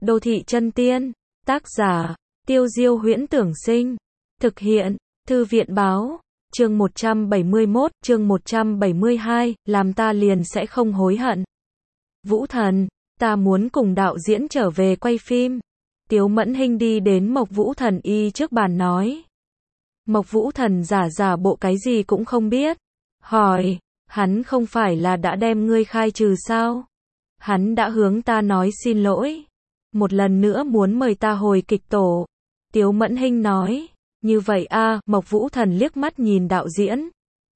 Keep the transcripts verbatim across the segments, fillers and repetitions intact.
Đô thị chân tiên, tác giả, Tiêu Diêu Huyễn Tưởng Sinh, thực hiện, Thư viện báo, chương một trăm bảy mươi mốt, chương một trăm bảy mươi hai, làm ta liền sẽ không hối hận. Vũ Thần, ta muốn cùng đạo diễn trở về quay phim. Tiếu Mẫn Hinh đi đến Mộc Vũ Thần y trước bàn nói. Mộc Vũ Thần giả giả bộ cái gì cũng không biết. Hỏi, hắn không phải là đã đem ngươi khai trừ sao? Hắn đã hướng ta nói xin lỗi. Một lần nữa muốn mời ta hồi kịch tổ. Tiếu Mẫn Hinh nói, như vậy a, à, Mộc Vũ Thần liếc mắt nhìn đạo diễn.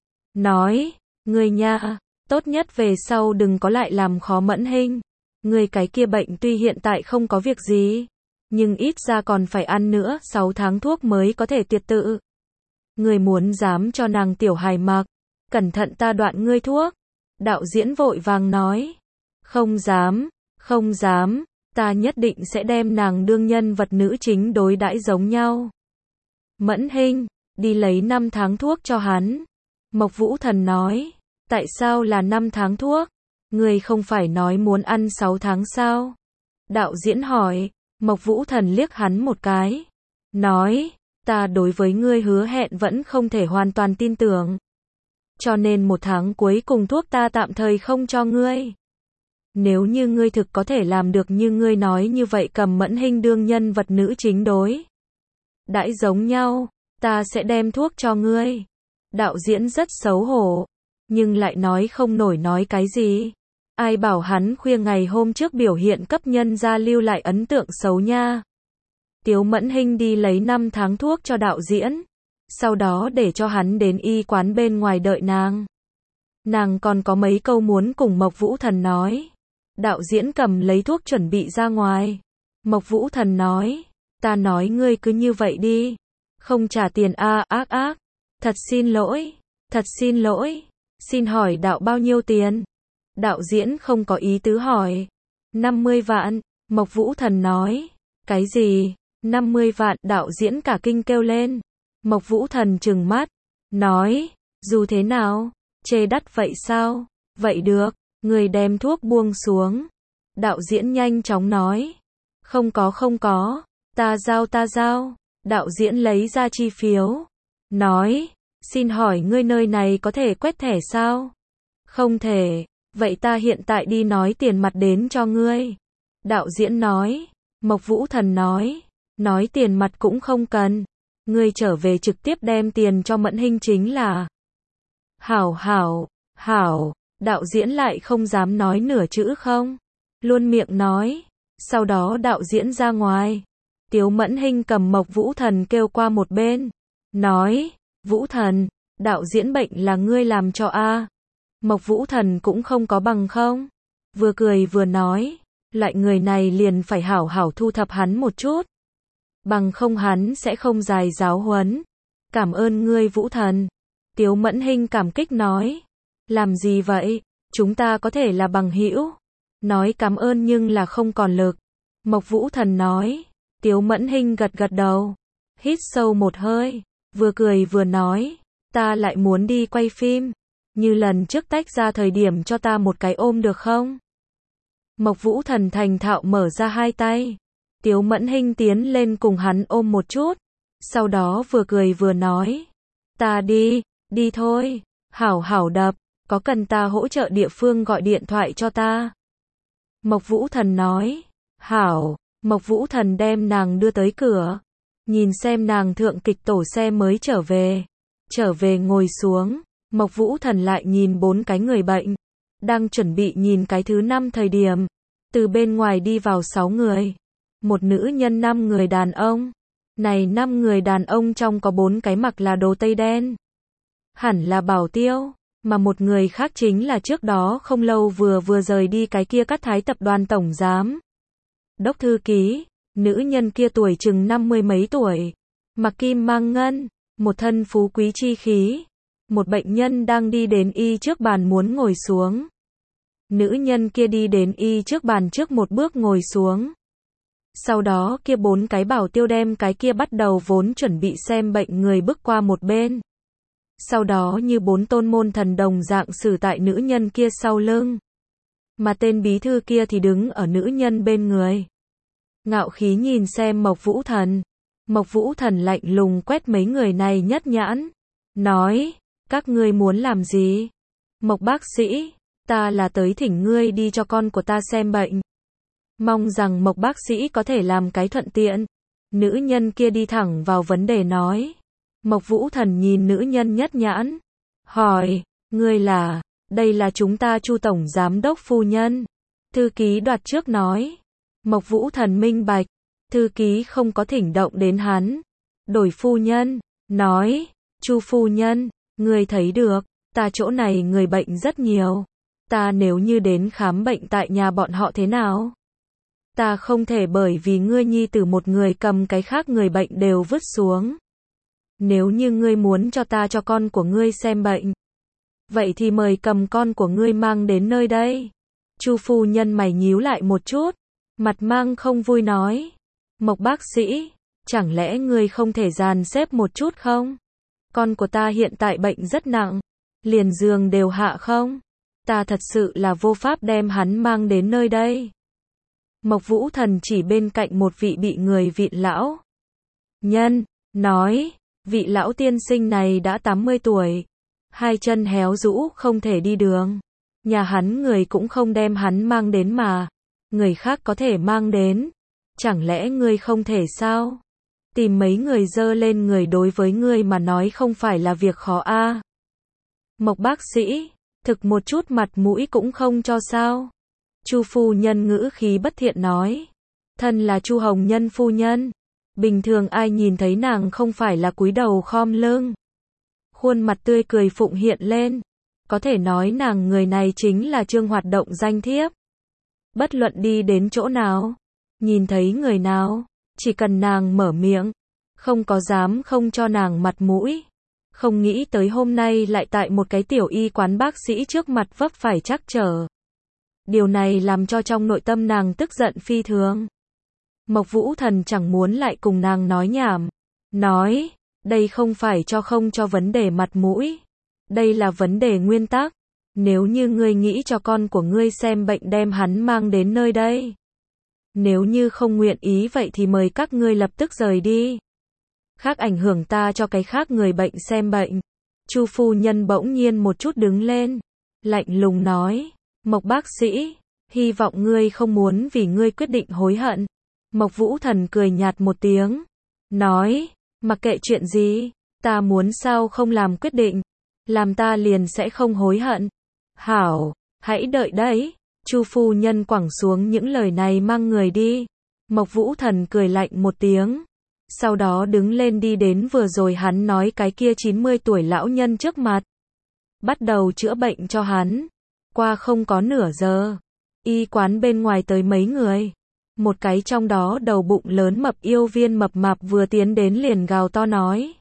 Nói, ngươi nha, tốt nhất về sau đừng có lại làm khó Mẫn Hinh. Ngươi cái kia bệnh tuy hiện tại không có việc gì, nhưng ít ra còn phải ăn nữa, sáu tháng thuốc mới có thể tiệt tự. Ngươi muốn dám cho nàng tiểu hài mặc, cẩn thận ta đoạn ngươi thuốc. Đạo diễn vội vàng nói, không dám, không dám, ta nhất định sẽ đem nàng đương nhân vật nữ chính đối đãi giống nhau. Mẫn Hinh, đi lấy năm tháng thuốc cho hắn. Mộc Vũ Thần nói, tại sao là năm tháng thuốc? Ngươi không phải nói muốn ăn sáu tháng sao? Đạo diễn hỏi. Mộc Vũ Thần liếc hắn một cái. Nói, ta đối với ngươi hứa hẹn vẫn không thể hoàn toàn tin tưởng. Cho nên một tháng cuối cùng thuốc ta tạm thời không cho ngươi. Nếu như ngươi thực có thể làm được như ngươi nói như vậy, cầm Mẫn Hinh đương nhân vật nữ chính đối đãi giống nhau, ta sẽ đem thuốc cho ngươi. Đạo diễn rất xấu hổ, nhưng lại nói không nổi nói cái gì. Ai bảo hắn khuya ngày hôm trước biểu hiện cấp nhân gia lưu lại ấn tượng xấu nha. Tiếu Mẫn Hinh đi lấy năm tháng thuốc cho đạo diễn, sau đó để cho hắn đến y quán bên ngoài đợi nàng. Nàng còn có mấy câu muốn cùng Mộc Vũ Thần nói. Đạo diễn cầm lấy thuốc chuẩn bị ra ngoài. Mộc Vũ Thần nói, ta nói ngươi cứ như vậy đi. Không trả tiền a, à, ác ác. Thật xin lỗi, thật xin lỗi. Xin hỏi đạo bao nhiêu tiền? Đạo diễn không có ý tứ hỏi. năm mươi vạn, Mộc Vũ Thần nói. Cái gì? năm mươi vạn, đạo diễn cả kinh kêu lên. Mộc Vũ Thần trừng mắt, nói, dù thế nào? Chê đắt vậy sao? Vậy được, người đem thuốc buông xuống. Đạo diễn nhanh chóng nói, không có không có, ta giao ta giao. Đạo diễn lấy ra chi phiếu, nói, xin hỏi ngươi nơi này có thể quét thẻ sao? Không thể, vậy ta hiện tại đi nói tiền mặt đến cho ngươi. Đạo diễn nói. Mộc Vũ Thần nói, nói tiền mặt cũng không cần, ngươi trở về trực tiếp đem tiền cho Mẫn Hinh chính là. Hảo hảo, hảo. Đạo diễn lại không dám nói nửa chữ không, luôn miệng nói. Sau đó đạo diễn ra ngoài. Tiếu Mẫn Hinh cầm Mộc Vũ Thần kêu qua một bên, nói, Vũ Thần, đạo diễn bệnh là ngươi làm cho a. À. Mộc Vũ Thần cũng không có bằng không, vừa cười vừa nói, loại người này liền phải hảo hảo thu thập hắn một chút, bằng không hắn sẽ không dài giáo huấn. Cảm ơn ngươi Vũ Thần. Tiếu Mẫn Hinh cảm kích nói, làm gì vậy, chúng ta có thể là bằng hữu. Nói cảm ơn nhưng là không còn lực. Mộc Vũ Thần nói. Tiếu Mẫn Hinh gật gật đầu, hít sâu một hơi, vừa cười vừa nói, ta lại muốn đi quay phim, như lần trước tách ra thời điểm cho ta một cái ôm được không? Mộc Vũ Thần thành thạo mở ra hai tay. Tiếu Mẫn Hinh tiến lên cùng hắn ôm một chút, sau đó vừa cười vừa nói, ta đi, đi thôi, hảo hảo đập, có cần ta hỗ trợ địa phương gọi điện thoại cho ta? Mộc Vũ Thần nói, hảo. Mộc Vũ Thần đem nàng đưa tới cửa, nhìn xem nàng thượng kịch tổ xe mới trở về. Trở về ngồi xuống, Mộc Vũ Thần lại nhìn bốn cái người bệnh, đang chuẩn bị nhìn cái thứ năm thời điểm, từ bên ngoài đi vào sáu người, một nữ nhân năm người đàn ông. Này năm người đàn ông trong có bốn cái mặc là đồ tây đen, hẳn là bảo tiêu, mà một người khác chính là trước đó không lâu vừa vừa rời đi cái kia Cát Thái tập đoàn tổng giám đốc thư ký. Nữ nhân kia tuổi chừng năm mươi mấy tuổi, mặc kim mang ngân, một thân phú quý chi khí. Một bệnh nhân đang đi đến y trước bàn muốn ngồi xuống. Nữ nhân kia đi đến y trước bàn trước một bước ngồi xuống. Sau đó kia bốn cái bảo tiêu đem cái kia bắt đầu vốn chuẩn bị xem bệnh người bước qua một bên. Sau đó như bốn tôn môn thần đồng dạng xử tại nữ nhân kia sau lưng. Mà tên bí thư kia thì đứng ở nữ nhân bên người. ngạo khí nhìn xem Mộc Vũ Thần. Mộc Vũ Thần lạnh lùng quét mấy người này nhất nhãn, nói, các ngươi muốn làm gì? Mộc bác sĩ, ta là tới thỉnh ngươi đi cho con của ta xem bệnh. Mong rằng Mộc bác sĩ có thể làm cái thuận tiện. Nữ nhân kia đi thẳng vào vấn đề nói. Mộc Vũ Thần nhìn nữ nhân nhất nhãn, hỏi, ngươi là, đây là chúng ta Chu tổng giám đốc phu nhân. Thư ký đoạt trước nói. Mộc Vũ Thần minh bạch, thư ký không có thỉnh động đến hắn. Đổi phu nhân, nói, Chu phu nhân, ngươi thấy được, ta chỗ này người bệnh rất nhiều. Ta nếu như đến khám bệnh tại nhà bọn họ thế nào? Ta không thể bởi vì ngươi nhi tử một người cầm cái khác người bệnh đều vứt xuống. Nếu như ngươi muốn cho ta cho con của ngươi xem bệnh, vậy thì mời cầm con của ngươi mang đến nơi đây. Chu phu nhân mày nhíu lại một chút, mặt mang không vui nói. Mộc bác sĩ, chẳng lẽ ngươi không thể dàn xếp một chút không? Con của ta hiện tại bệnh rất nặng, liền giường đều hạ không? Ta thật sự là vô pháp đem hắn mang đến nơi đây. Mộc Vũ Thần chỉ bên cạnh một vị bị người vịn lão nhân, nói, vị lão tiên sinh này đã tám mươi tuổi, hai chân héo rũ không thể đi đường. Nhà hắn người cũng không đem hắn mang đến mà, người khác có thể mang đến, chẳng lẽ ngươi không thể sao? Tìm mấy người dơ lên người đối với ngươi mà nói không phải là việc khó a. À? Mộc bác sĩ, thực một chút mặt mũi cũng không cho sao? Chu phu nhân ngữ khí bất thiện nói. Thân là Chu Hồng Nhân phu nhân, bình thường ai nhìn thấy nàng không phải là cúi đầu khom lưng. Khuôn mặt tươi cười phụng hiện lên, có thể nói nàng người này chính là Trương Hoạt Động danh thiếp. Bất luận đi đến chỗ nào, nhìn thấy người nào, chỉ cần nàng mở miệng, không có dám không cho nàng mặt mũi. Không nghĩ tới hôm nay lại tại một cái tiểu y quán bác sĩ trước mặt vấp phải trắc trở. Điều này làm cho trong nội tâm nàng tức giận phi thường. Mộc Vũ Thần chẳng muốn lại cùng nàng nói nhảm. Nói, đây không phải cho không cho vấn đề mặt mũi. Đây là vấn đề nguyên tắc. Nếu như ngươi nghĩ cho con của ngươi xem bệnh đem hắn mang đến nơi đây. Nếu như không nguyện ý vậy thì mời các ngươi lập tức rời đi. Khác ảnh hưởng ta cho cái khác người bệnh xem bệnh. Chu phu nhân bỗng nhiên một chút đứng lên, lạnh lùng nói. Mộc bác sĩ, hy vọng ngươi không muốn vì ngươi quyết định hối hận. Mộc Vũ Thần cười nhạt một tiếng, nói, mặc kệ chuyện gì, ta muốn sao không làm quyết định, làm ta liền sẽ không hối hận. Hảo, hãy đợi đấy. Chu phu nhân quẳng xuống những lời này mang người đi. Mộc Vũ Thần cười lạnh một tiếng, sau đó đứng lên đi đến vừa rồi hắn nói cái kia chín mươi tuổi lão nhân trước mặt, bắt đầu chữa bệnh cho hắn. Qua không có nửa giờ, y quán bên ngoài tới mấy người. Một cái trong đó đầu bụng lớn mập yêu viên mập mạp vừa tiến đến liền gào to nói.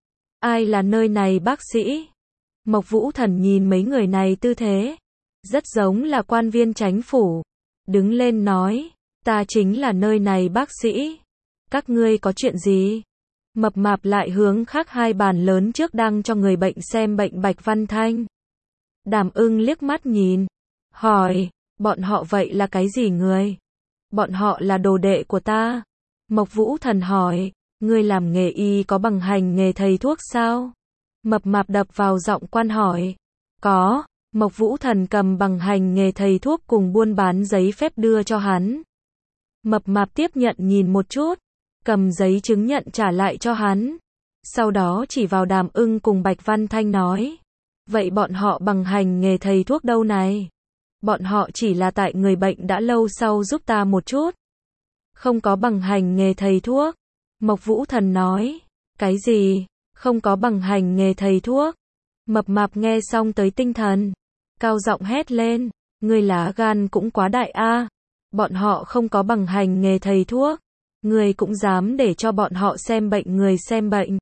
Ai là nơi này bác sĩ? Mộc Vũ Thần nhìn mấy người này tư thế, rất giống là quan viên chánh phủ. Đứng lên nói, ta chính là nơi này bác sĩ. Các ngươi có chuyện gì? Mập mạp lại hướng khác hai bàn lớn trước đang cho người bệnh xem bệnh Bạch Văn Thanh. Đàm Ưng liếc mắt nhìn, hỏi, bọn họ vậy là cái gì người? Bọn họ là đồ đệ của ta. Mộc Vũ Thần hỏi, ngươi làm nghề y có bằng hành nghề thầy thuốc sao? Mập mạp đập vào giọng quan hỏi, có. Mộc Vũ Thần cầm bằng hành nghề thầy thuốc cùng buôn bán giấy phép đưa cho hắn. Mập mạp tiếp nhận nhìn một chút, cầm giấy chứng nhận trả lại cho hắn. Sau đó chỉ vào Đàm Ưng cùng Bạch Văn Thanh nói. Vậy bọn họ bằng hành nghề thầy thuốc đâu này? Bọn họ chỉ là tại người bệnh đã lâu sau giúp ta một chút. Không có bằng hành nghề thầy thuốc. Mộc Vũ Thần nói. Cái gì? Không có bằng hành nghề thầy thuốc? Mập mạp nghe xong tới tinh thần, cao giọng hét lên. Ngươi lá gan cũng quá đại a. Bọn họ không có bằng hành nghề thầy thuốc. Ngươi cũng dám để cho bọn họ xem bệnh người xem bệnh.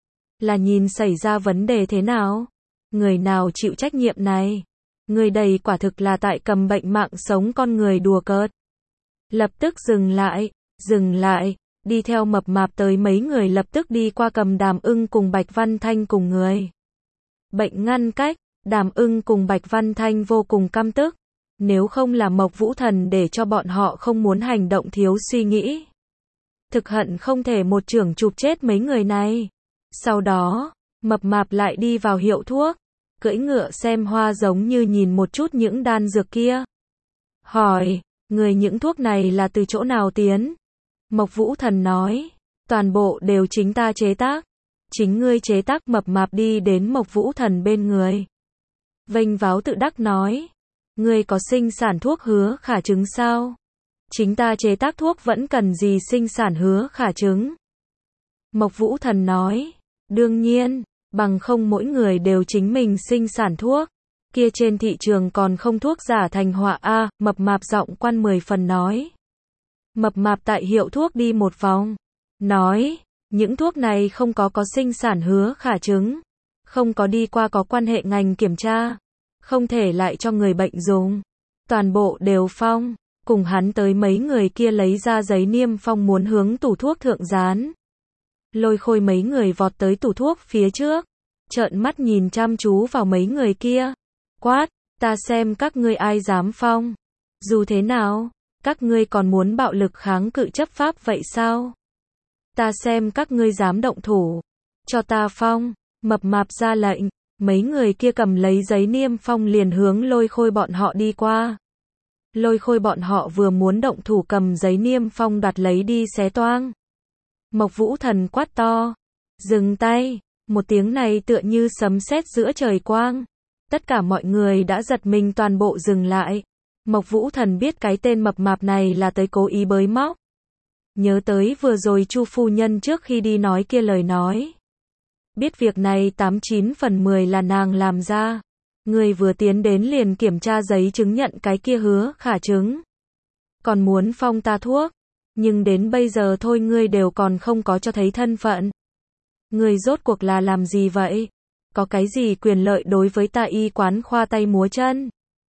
Là nhìn xảy ra vấn đề thế nào? Người nào chịu trách nhiệm này? Người đây quả thực là tại cầm bệnh mạng sống con người đùa cợt. Lập tức dừng lại, dừng lại, đi theo mập mạp tới mấy người lập tức đi qua cầm Đàm Ưng cùng Bạch Văn Thanh cùng người. Bệnh ngăn cách, Đàm Ưng cùng Bạch Văn Thanh vô cùng căm tức. Nếu không là Mộc Vũ Thần để cho bọn họ không muốn hành động thiếu suy nghĩ, thực hận không thể một chưởng chụp chết mấy người này. Sau đó, mập mạp lại đi vào hiệu thuốc, cưỡi ngựa xem hoa giống như nhìn một chút những đan dược kia. Hỏi, người những thuốc này là từ chỗ nào tiến? Mộc Vũ Thần nói, toàn bộ đều chính ta chế tác. Chính ngươi chế tác. Mập mạp đi đến Mộc Vũ Thần bên người, vênh váo tự đắc nói, ngươi có sinh sản thuốc hứa khả chứng sao? Chính ta chế tác thuốc vẫn cần gì sinh sản hứa khả chứng? Mộc Vũ Thần nói, đương nhiên, bằng không mỗi người đều chính mình sinh sản thuốc, kia trên thị trường còn không thuốc giả thành họa a. Mập mạp giọng quan mười phần nói. Mập mạp tại hiệu thuốc đi một vòng, nói, những thuốc này không có có sinh sản hứa khả chứng, không có đi qua có quan hệ ngành kiểm tra, không thể lại cho người bệnh dùng, toàn bộ đều phong. Cùng hắn tới mấy người kia lấy ra giấy niêm phong muốn hướng tủ thuốc thượng dán. Lôi Khôi mấy người vọt tới tủ thuốc phía trước, trợn mắt nhìn chăm chú vào mấy người kia, quát, ta xem các ngươi ai dám phong. Dù thế nào, các ngươi còn muốn bạo lực kháng cự chấp pháp vậy sao? Ta xem các ngươi dám động thủ, cho ta phong. Mập mạp ra lệnh, mấy người kia cầm lấy giấy niêm phong liền hướng Lôi Khôi bọn họ đi qua. Lôi Khôi bọn họ vừa muốn động thủ cầm giấy niêm phong đoạt lấy đi xé toang. Mộc Vũ Thần quát to, dừng tay. Một tiếng này tựa như sấm sét giữa trời quang. Tất cả mọi người đã giật mình toàn bộ dừng lại. Mộc Vũ Thần biết cái tên mập mạp này là tới cố ý bới móc. Nhớ tới vừa rồi Chu phu nhân trước khi đi nói kia lời nói. Biết việc này tám chín phần mười là nàng làm ra. Người vừa tiến đến liền kiểm tra giấy chứng nhận cái kia hứa khả chứng. Còn muốn phong ta thuốc. Nhưng đến bây giờ thôi ngươi đều còn không có cho thấy thân phận. Ngươi rốt cuộc là làm gì vậy? Có cái gì quyền lợi đối với ta y quán khoa tay múa chân?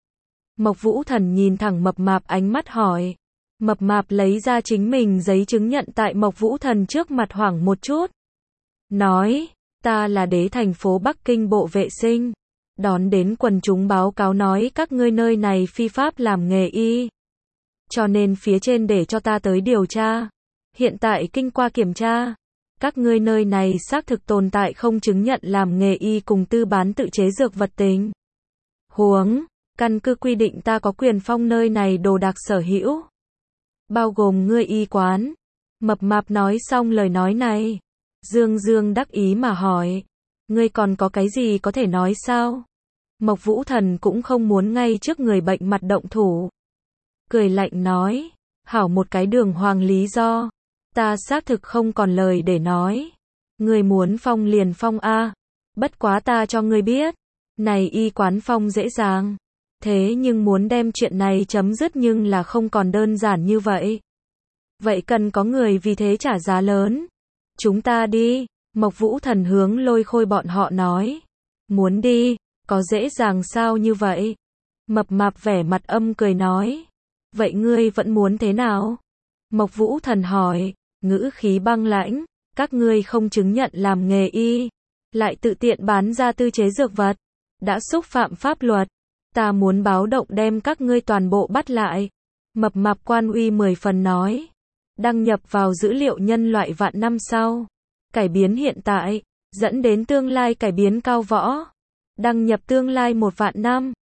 Mộc Vũ Thần nhìn thẳng mập mạp ánh mắt hỏi. Mập mạp lấy ra chính mình giấy chứng nhận tại Mộc Vũ Thần trước mặt hoảng một chút. Nói, ta là đế thành phố Bắc Kinh bộ vệ sinh. Đón đến quần chúng báo cáo nói các ngươi nơi này phi pháp làm nghề y. Cho nên phía trên để cho ta tới điều tra. Hiện tại kinh qua kiểm tra. Các ngươi nơi này xác thực tồn tại không chứng nhận làm nghề y cùng tư bán tự chế dược vật tình huống. Căn cứ quy định ta có quyền phong nơi này đồ đạc sở hữu. Bao gồm ngươi y quán. Mập mạp nói xong lời nói này. Dương Dương đắc ý mà hỏi. Ngươi còn có cái gì có thể nói sao? Mộc Vũ Thần cũng không muốn ngay trước người bệnh mặt động thủ. Cười lạnh nói. Hảo một cái đường hoàng lý do. Ta xác thực không còn lời để nói. Ngươi muốn phong liền phong a. Bất quá ta cho ngươi biết. Này y quán phong dễ dàng. Thế nhưng muốn đem chuyện này chấm dứt nhưng là không còn đơn giản như vậy. Vậy cần có người vì thế trả giá lớn. Chúng ta đi. Mộc Vũ Thần hướng Lôi Khôi bọn họ nói. Muốn đi, có dễ dàng sao như vậy? Mập mạp vẻ mặt âm cười nói. Vậy ngươi vẫn muốn thế nào? Mộc Vũ Thần hỏi, ngữ khí băng lãnh. Các ngươi không chứng nhận làm nghề y, lại tự tiện bán ra tư chế dược vật, đã xúc phạm pháp luật. Ta muốn báo động đem các ngươi toàn bộ bắt lại. Mập mạp quan uy mười phần nói. Đăng nhập vào dữ liệu nhân loại vạn năm sau. Cải biến hiện tại, dẫn đến tương lai cải biến cao võ. Đăng nhập tương lai một vạn năm.